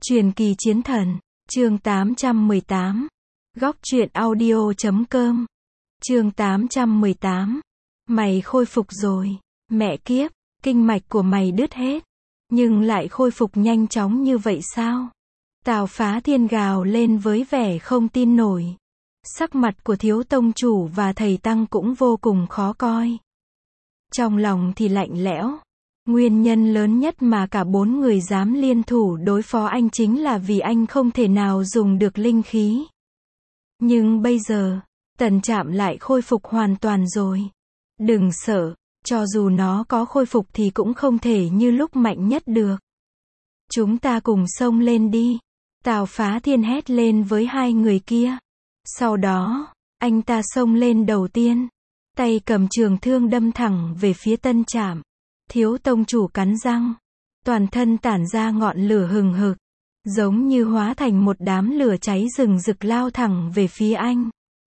Truyền kỳ chiến thần, chương 818. Góc truyện audio.com. Chương 818. Mày khôi phục rồi. Mẹ kiếp, kinh mạch của mày đứt hết. Nhưng lại khôi phục nhanh chóng như vậy sao? Tào Phá Thiên gào lên với vẻ không tin nổi. Sắc mặt của thiếu tông chủ và thầy Tăng cũng vô cùng khó coi. Trong lòng thì lạnh lẽo. Nguyên nhân lớn nhất mà cả bốn người dám liên thủ đối phó anh chính là vì anh không thể nào dùng được linh khí. Nhưng bây giờ, Tần Trạm lại khôi phục hoàn toàn rồi. Đừng sợ, cho dù nó có khôi phục thì cũng không thể như lúc mạnh nhất được. Chúng ta cùng xông lên đi. Tào Phá Thiên hét lên với hai người kia. Sau đó, anh ta xông lên đầu tiên. Tay cầm trường thương đâm thẳng về phía Tân Trạm. Thiếu tông chủ cắn răng. Toàn thân tản ra ngọn lửa hừng hực. Giống như hóa thành một đám lửa cháy rừng rực lao thẳng về phía anh.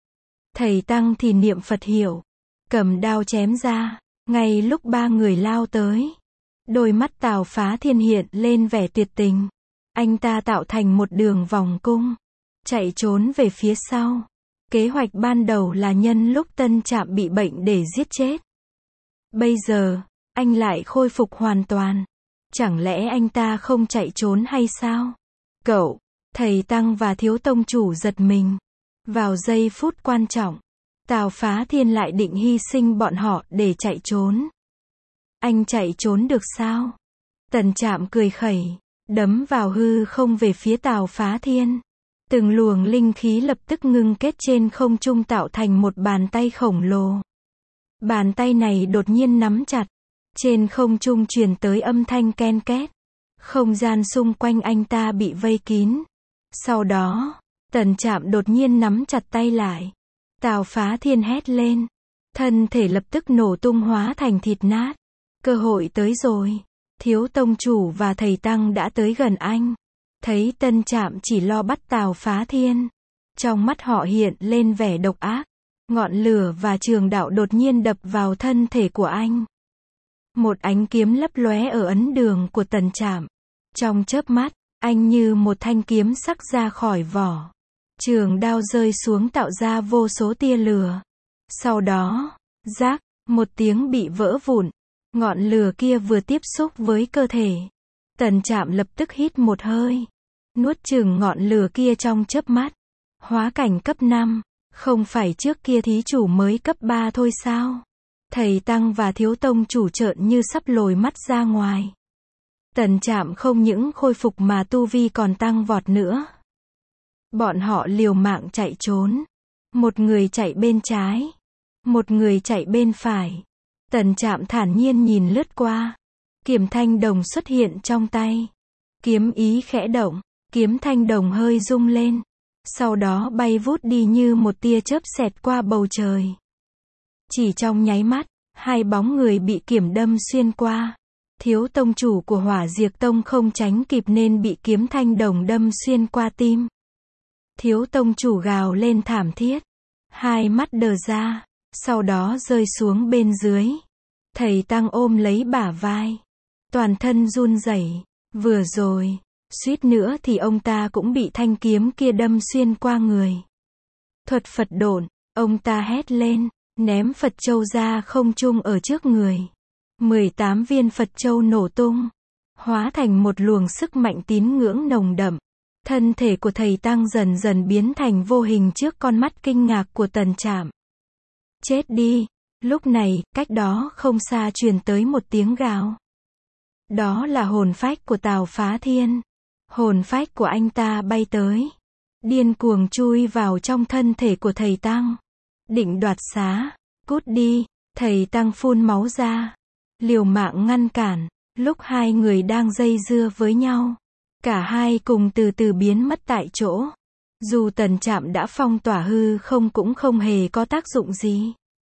Thầy Tăng thì niệm Phật hiệu. Cầm đao chém ra. Ngay lúc ba người lao tới. Đôi mắt Tào Phá Thiên hiện lên vẻ tuyệt tình. Anh ta tạo thành một đường vòng cung. Chạy trốn về phía sau. Kế hoạch ban đầu là nhân lúc Tân Trạm bị bệnh để giết chết. Bây giờ, anh lại khôi phục hoàn toàn. Chẳng lẽ anh ta không chạy trốn hay sao? Cậu, thầy Tăng và thiếu tông chủ giật mình. Vào giây phút quan trọng, Tào Phá Thiên lại định hy sinh bọn họ để chạy trốn. Anh chạy trốn được sao? Tần Trạm cười khẩy, đấm vào hư không về phía Tào Phá Thiên. Từng luồng linh khí lập tức ngưng kết trên không trung tạo thành một bàn tay khổng lồ. Bàn tay này đột nhiên nắm chặt. Trên không trung truyền tới âm thanh ken két. Không gian xung quanh anh ta bị vây kín. Sau đó, Tần Trạm đột nhiên nắm chặt tay lại. Tào Phá Thiên hét lên. Thân thể lập tức nổ tung hóa thành thịt nát. Cơ hội tới rồi. Thiếu tông chủ và thầy Tăng đã tới gần anh. Thấy Tân Trạm chỉ lo bắt Tào Phá Thiên. Trong mắt họ hiện lên vẻ độc ác. Ngọn lửa và trường đạo đột nhiên đập vào thân thể của anh. Một ánh kiếm lấp lóe ở ấn đường của Tần Trạm. Trong chớp mắt, anh như một thanh kiếm sắc ra khỏi vỏ. Trường đao rơi xuống tạo ra vô số tia lửa. Sau đó, rác, một tiếng bị vỡ vụn. Ngọn lửa kia vừa tiếp xúc với cơ thể. Tần Trạm lập tức hít một hơi. Nuốt chửng ngọn lửa kia trong chớp mắt. Hóa cảnh cấp 5. Không phải trước kia thí chủ mới cấp 3 thôi sao? Thầy Tăng và thiếu tông chủ trợn như sắp lồi mắt ra ngoài. Tần Trạm không những khôi phục mà tu vi còn tăng vọt nữa. Bọn họ liều mạng chạy trốn. Một người chạy bên trái. Một người chạy bên phải. Tần Trạm thản nhiên nhìn lướt qua. Kiếm thanh đồng xuất hiện trong tay. Kiếm ý khẽ động. Kiếm thanh đồng hơi rung lên. Sau đó bay vút đi như một tia chớp xẹt qua bầu trời. Chỉ trong nháy mắt, hai bóng người bị kiếm đâm xuyên qua. Thiếu tông chủ của Hỏa Diệt Tông không tránh kịp nên bị kiếm thanh đồng đâm xuyên qua tim. Thiếu tông chủ gào lên thảm thiết. Hai mắt đờ ra, sau đó rơi xuống bên dưới. Thầy Tăng ôm lấy bả vai. Toàn thân run rẩy. Vừa rồi, suýt nữa thì ông ta cũng bị thanh kiếm kia đâm xuyên qua người. Thuật Phật độn, ông ta hét lên. Ném Phật châu ra không trung ở trước người. 18 viên Phật châu nổ tung. Hóa thành một luồng sức mạnh tín ngưỡng nồng đậm. Thân thể của thầy Tăng dần dần biến thành vô hình trước con mắt kinh ngạc của Tần Trạm. Chết đi. Lúc này, cách đó không xa truyền tới một tiếng gào. Đó là hồn phách của Tào Phá Thiên. Hồn phách của anh ta bay tới. Điên cuồng chui vào trong thân thể của thầy Tăng. Định đoạt xá. Cút đi. Thầy Tăng phun máu ra. Liều mạng ngăn cản. Lúc hai người đang dây dưa với nhau. Cả hai cùng từ từ biến mất tại chỗ. Dù Tần Trạm đã phong tỏa hư không cũng không hề có tác dụng gì.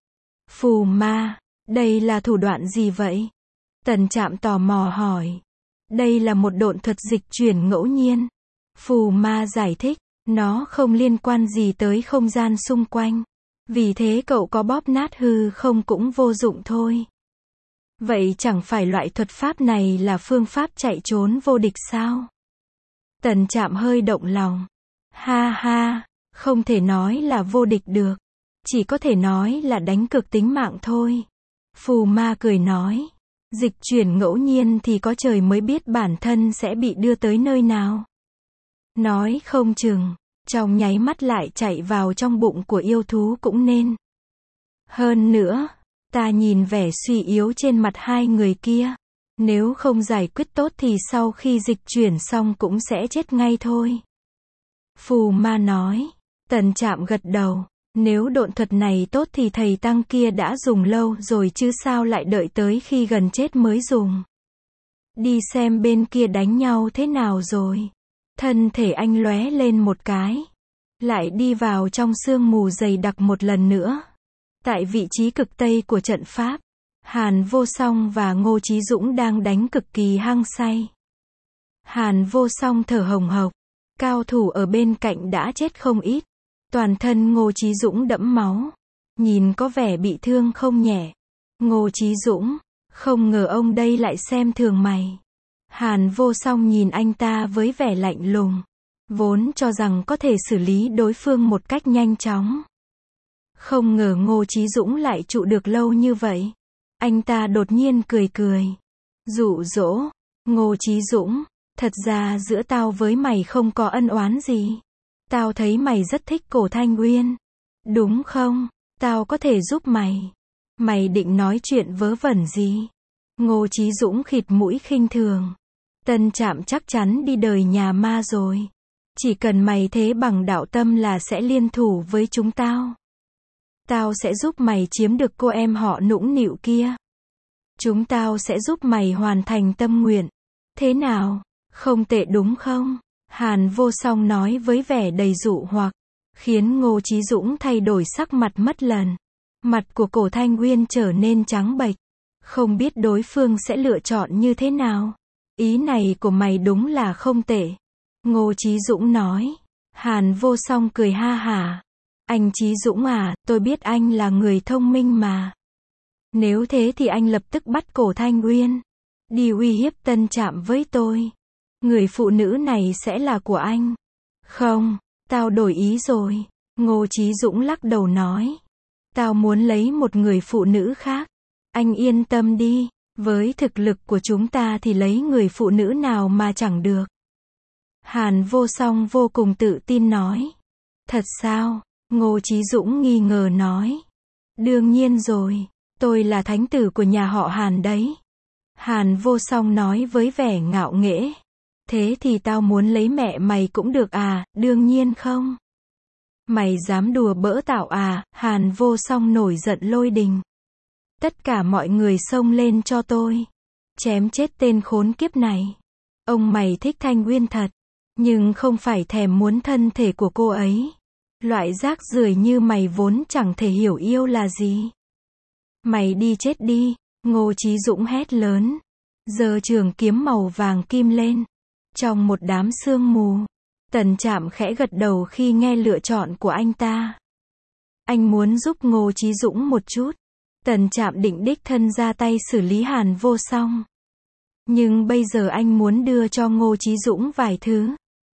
Phù ma. Đây là thủ đoạn gì vậy? Tần Trạm tò mò hỏi. Đây là một độn thuật dịch chuyển ngẫu nhiên. Phù ma giải thích. Nó không liên quan gì tới không gian xung quanh. Vì thế cậu có bóp nát hư không cũng vô dụng thôi. Vậy chẳng phải loại thuật pháp này là phương pháp chạy trốn vô địch sao? Tần Trạm hơi động lòng. Ha ha, không thể nói là vô địch được. Chỉ có thể nói là đánh cược tính mạng thôi. Phù Ma cười nói. Dịch chuyển ngẫu nhiên thì có trời mới biết bản thân sẽ bị đưa tới nơi nào. Nói không chừng, trong nháy mắt lại chạy vào trong bụng của yêu thú cũng nên. Hơn nữa, ta nhìn vẻ suy yếu trên mặt hai người kia. Nếu không giải quyết tốt thì sau khi dịch chuyển xong cũng sẽ chết ngay thôi. Phù Ma nói. Tần Trạm gật đầu. Nếu độn thuật này tốt thì thầy tăng kia đã dùng lâu rồi chứ sao lại đợi tới khi gần chết mới dùng. Đi xem bên kia đánh nhau thế nào rồi. Thân thể anh lóe lên một cái. Lại đi vào trong sương mù dày đặc một lần nữa. Tại vị trí cực tây của trận pháp, Hàn Vô Song và Ngô Chí Dũng đang đánh cực kỳ hăng say. Hàn Vô Song thở hồng hộc. Cao thủ ở bên cạnh đã chết không ít. Toàn thân Ngô Chí Dũng đẫm máu. Nhìn có vẻ bị thương không nhẹ. Ngô Chí Dũng, không ngờ ông đây lại xem thường mày. Hàn Vô Song nhìn anh ta với vẻ lạnh lùng. Vốn cho rằng có thể xử lý đối phương một cách nhanh chóng. Không ngờ Ngô Chí Dũng lại trụ được lâu như vậy. Anh ta đột nhiên cười cười. Dụ dỗ. Ngô Chí Dũng, thật ra giữa tao với mày không có ân oán gì. Tao thấy mày rất thích Cổ Thanh Uyên. Đúng không? Tao có thể giúp mày. Mày định nói chuyện vớ vẩn gì? Ngô Chí Dũng khịt mũi khinh thường. Tần Trạm chắc chắn đi đời nhà ma rồi. Chỉ cần mày thế bằng đạo tâm là sẽ liên thủ với chúng tao. Tao sẽ giúp mày chiếm được cô em họ nũng nịu kia. Chúng tao sẽ giúp mày hoàn thành tâm nguyện. Thế nào? Không tệ đúng không? Hàn Vô Song nói với vẻ đầy dụ hoặc, khiến Ngô Chí Dũng thay đổi sắc mặt mất lần. Mặt của Cổ Thanh Uyên trở nên trắng bệch. Không biết đối phương sẽ lựa chọn như thế nào. Ý này của mày đúng là không tệ. Ngô Chí Dũng nói. Hàn Vô Song cười ha hả. Anh Chí Dũng à, tôi biết anh là người thông minh mà. Nếu thế thì anh lập tức bắt Cổ Thanh Uyên. Đi uy hiếp Tân Trạm với tôi. Người phụ nữ này sẽ là của anh. Không, tao đổi ý rồi. Ngô Chí Dũng lắc đầu nói. Tao muốn lấy một người phụ nữ khác. Anh yên tâm đi, với thực lực của chúng ta thì lấy người phụ nữ nào mà chẳng được. Hàn Vô Song vô cùng tự tin nói. Thật sao? Ngô Chí Dũng nghi ngờ nói. Đương nhiên rồi, tôi là thánh tử của nhà họ Hàn đấy. Hàn Vô Song nói với vẻ ngạo nghễ. Thế thì tao muốn lấy mẹ mày cũng được à, đương nhiên không. Mày dám đùa bỡ tao à, Hàn Vô Song nổi giận lôi đình. Tất cả mọi người xông lên cho tôi. Chém chết tên khốn kiếp này. Ông mày thích Thanh Uyên thật, nhưng không phải thèm muốn thân thể của cô ấy. Loại rác rưởi như mày vốn chẳng thể hiểu yêu là gì. Mày đi chết đi, Ngô Chí Dũng hét lớn. Giơ trường kiếm màu vàng kim lên. Trong một đám sương mù, Tần Trạm khẽ gật đầu khi nghe lựa chọn của anh ta. Anh muốn giúp Ngô Chí Dũng một chút. Tần Trạm định đích thân ra tay xử lý Hàn Vô Song. Nhưng bây giờ anh muốn đưa cho Ngô Chí Dũng vài thứ.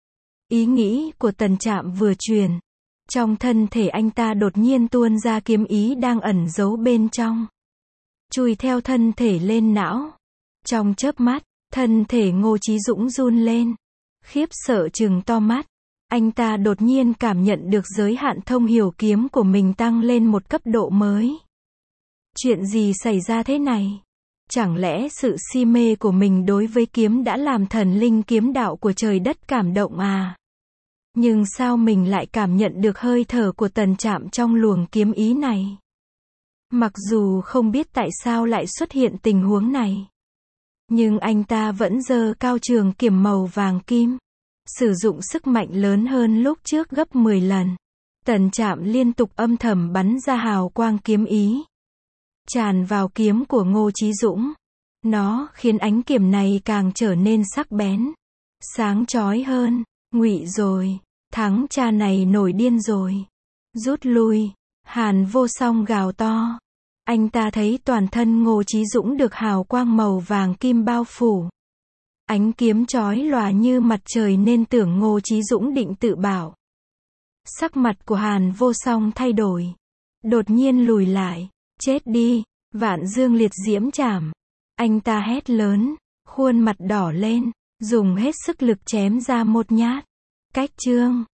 Ý nghĩ của Tần Trạm vừa truyền. Trong thân thể anh ta đột nhiên tuôn ra kiếm ý đang ẩn giấu bên trong. Chui theo thân thể lên não. Trong chớp mắt, thân thể Ngô Chí Dũng run lên. Khiếp sợ trừng to mắt. Anh ta đột nhiên cảm nhận được giới hạn thông hiểu kiếm của mình tăng lên một cấp độ mới. Chuyện gì xảy ra thế này? Chẳng lẽ sự si mê của mình đối với kiếm đã làm thần linh kiếm đạo của trời đất cảm động à? Nhưng sao mình lại cảm nhận được hơi thở của Tần Trạm trong luồng kiếm ý này? Mặc dù không biết tại sao lại xuất hiện tình huống này, nhưng anh ta vẫn giơ cao trường kiếm màu vàng kim, sử dụng sức mạnh lớn hơn lúc trước gấp 10 lần. Tần Trạm liên tục âm thầm bắn ra hào quang kiếm ý, tràn vào kiếm của Ngô Chí Dũng. Nó khiến ánh kiếm này càng trở nên sắc bén, sáng chói hơn. Ngụy rồi, thắng cha này nổi điên rồi. Rút lui, Hàn Vô Song gào to. Anh ta thấy toàn thân Ngô Chí Dũng được hào quang màu vàng kim bao phủ. Ánh kiếm chói lòa như mặt trời nên tưởng Ngô Chí Dũng định tự bảo. Sắc mặt của Hàn Vô Song thay đổi. Đột nhiên lùi lại. Chết đi, Vạn Dương liệt diễm chảm. Anh ta hét lớn, khuôn mặt đỏ lên, dùng hết sức lực chém ra một nhát. Cách chương